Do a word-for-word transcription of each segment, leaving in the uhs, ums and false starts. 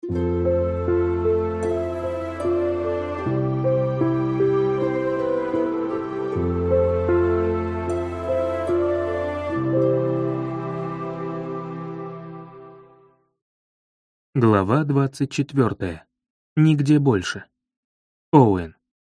Глава двадцать четвёртая. Нигде больше. Оуэн.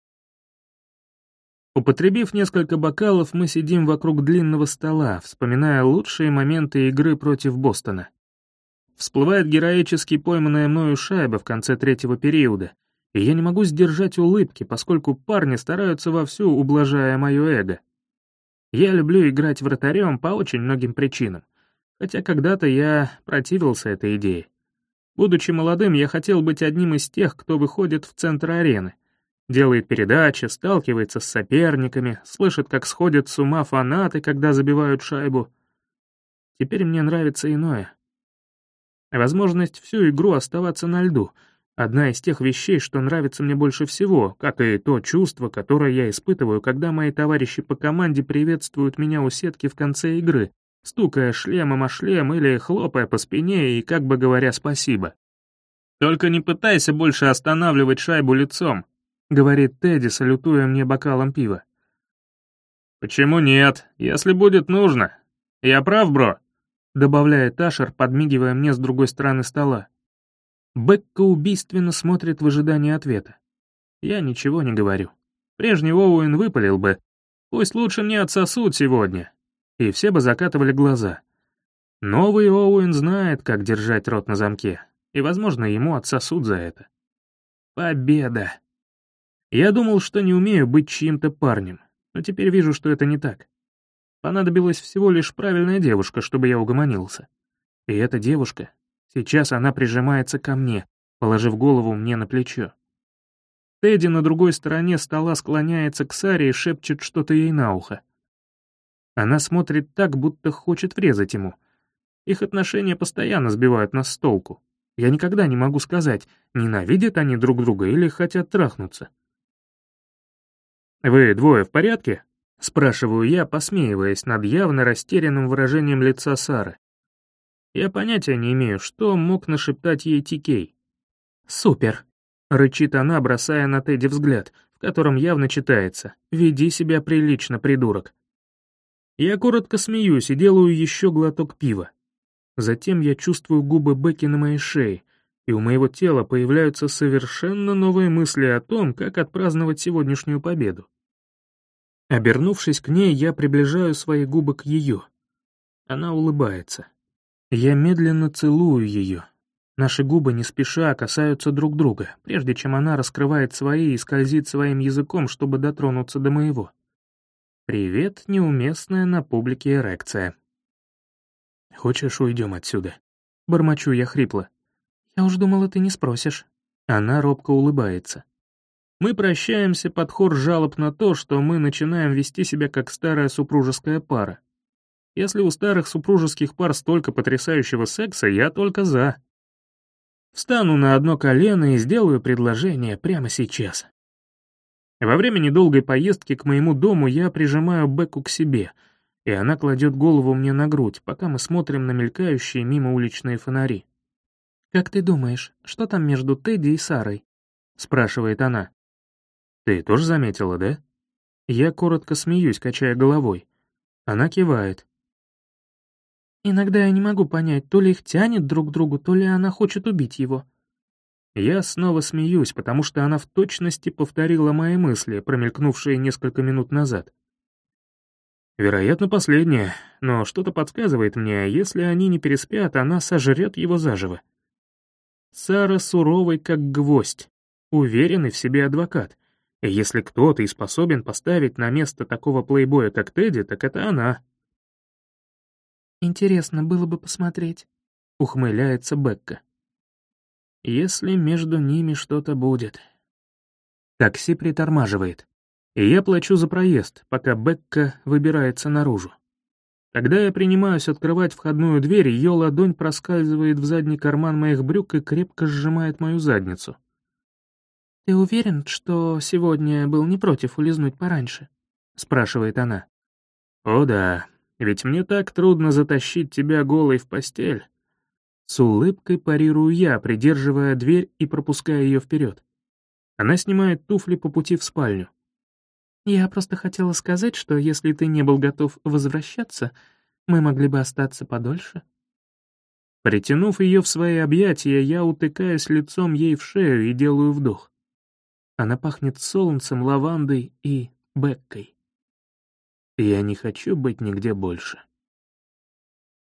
Употребив несколько бокалов, мы сидим вокруг длинного стола, вспоминая лучшие моменты игры против Бостона. Всплывает героически пойманная мною шайба в конце третьего периода, и я не могу сдержать улыбки, поскольку парни стараются вовсю, ублажая мое эго. Я люблю играть вратарем по очень многим причинам, хотя когда-то я противился этой идее. Будучи молодым, я хотел быть одним из тех, кто выходит в центр арены, делает передачи, сталкивается с соперниками, слышит, как сходят с ума фанаты, когда забивают шайбу. Теперь мне нравится иное. Возможность всю игру оставаться на льду — одна из тех вещей, что нравится мне больше всего, как и то чувство, которое я испытываю, когда мои товарищи по команде приветствуют меня у сетки в конце игры, стукая шлемом о шлем или хлопая по спине и как бы говоря спасибо. «Только не пытайся больше останавливать шайбу лицом», — говорит Тедди, салютуя мне бокалом пива. «Почему нет, если будет нужно? Я прав, бро?» — добавляет Ашер, подмигивая мне с другой стороны стола. Бекка убийственно смотрит в ожидании ответа. Я ничего не говорю. Прежний Оуэн выпалил бы: «Пусть лучше мне отсосут сегодня», и все бы закатывали глаза. Новый Оуэн знает, как держать рот на замке, и, возможно, ему отсосут за это. Победа! Я думал, что не умею быть чьим-то парнем, но теперь вижу, что это не так. Понадобилась всего лишь правильная девушка, чтобы я угомонился. И эта девушка, сейчас она прижимается ко мне, положив голову мне на плечо. Тедди на другой стороне стола склоняется к Саре и шепчет что-то ей на ухо. Она смотрит так, будто хочет врезать ему. Их отношения постоянно сбивают нас с толку. Я никогда не могу сказать, ненавидят они друг друга или хотят трахнуться. «Вы двое в порядке?» — спрашиваю я, посмеиваясь над явно растерянным выражением лица Сары. Я понятия не имею, что мог нашептать ей Ти-Кей. «Супер!» — рычит она, бросая на Тедди взгляд, в котором явно читается: «Веди себя прилично, придурок». Я коротко смеюсь и делаю еще глоток пива. Затем я чувствую губы Бекки на моей шее, и у моего тела появляются совершенно новые мысли о том, как отпраздновать сегодняшнюю победу. Обернувшись к ней, я приближаю свои губы к ее. Она улыбается. Я медленно целую ее. Наши губы не спеша касаются друг друга, прежде чем она раскрывает свои и скользит своим языком, чтобы дотронуться до моего. Привет, неуместная на публике эрекция. «Хочешь, уйдем отсюда?» Бормочу я хрипло. «Я уж думала, ты не спросишь». Она робко улыбается. Мы прощаемся под хор жалоб на то, что мы начинаем вести себя как старая супружеская пара. Если у старых супружеских пар столько потрясающего секса, я только за. Встану на одно колено и сделаю предложение прямо сейчас. Во время недолгой поездки к моему дому я прижимаю Бекку к себе, и она кладет голову мне на грудь, пока мы смотрим на мелькающие мимо уличные фонари. «Как ты думаешь, что там между Тедди и Сарой?» — спрашивает она. «Ты тоже заметила, да?» Я коротко смеюсь, качая головой. Она кивает. «Иногда я не могу понять, то ли их тянет друг к другу, то ли она хочет убить его». Я снова смеюсь, потому что она в точности повторила мои мысли, промелькнувшие несколько минут назад. Вероятно, последнее, но что-то подсказывает мне, если они не переспят, она сожрет его заживо. Сара суровый как гвоздь, уверенный в себе адвокат, и если кто-то и способен поставить на место такого плейбоя, как Тедди, так это она. «Интересно было бы посмотреть», — ухмыляется Бекка. «Если между ними что-то будет». Такси притормаживает, и я плачу за проезд, пока Бекка выбирается наружу. Когда я принимаюсь открывать входную дверь, ее ладонь проскальзывает в задний карман моих брюк и крепко сжимает мою задницу. «Ты уверен, что сегодня был не против улизнуть пораньше?» — спрашивает она. «О да, ведь мне так трудно затащить тебя голой в постель». С улыбкой парирую я, придерживая дверь и пропуская ее вперед. Она снимает туфли по пути в спальню. «Я просто хотела сказать, что если ты не был готов возвращаться, мы могли бы остаться подольше». Притянув ее в свои объятия, я утыкаюсь лицом ей в шею и делаю вдох. Она пахнет солнцем, лавандой и Беккой. Я не хочу быть нигде больше.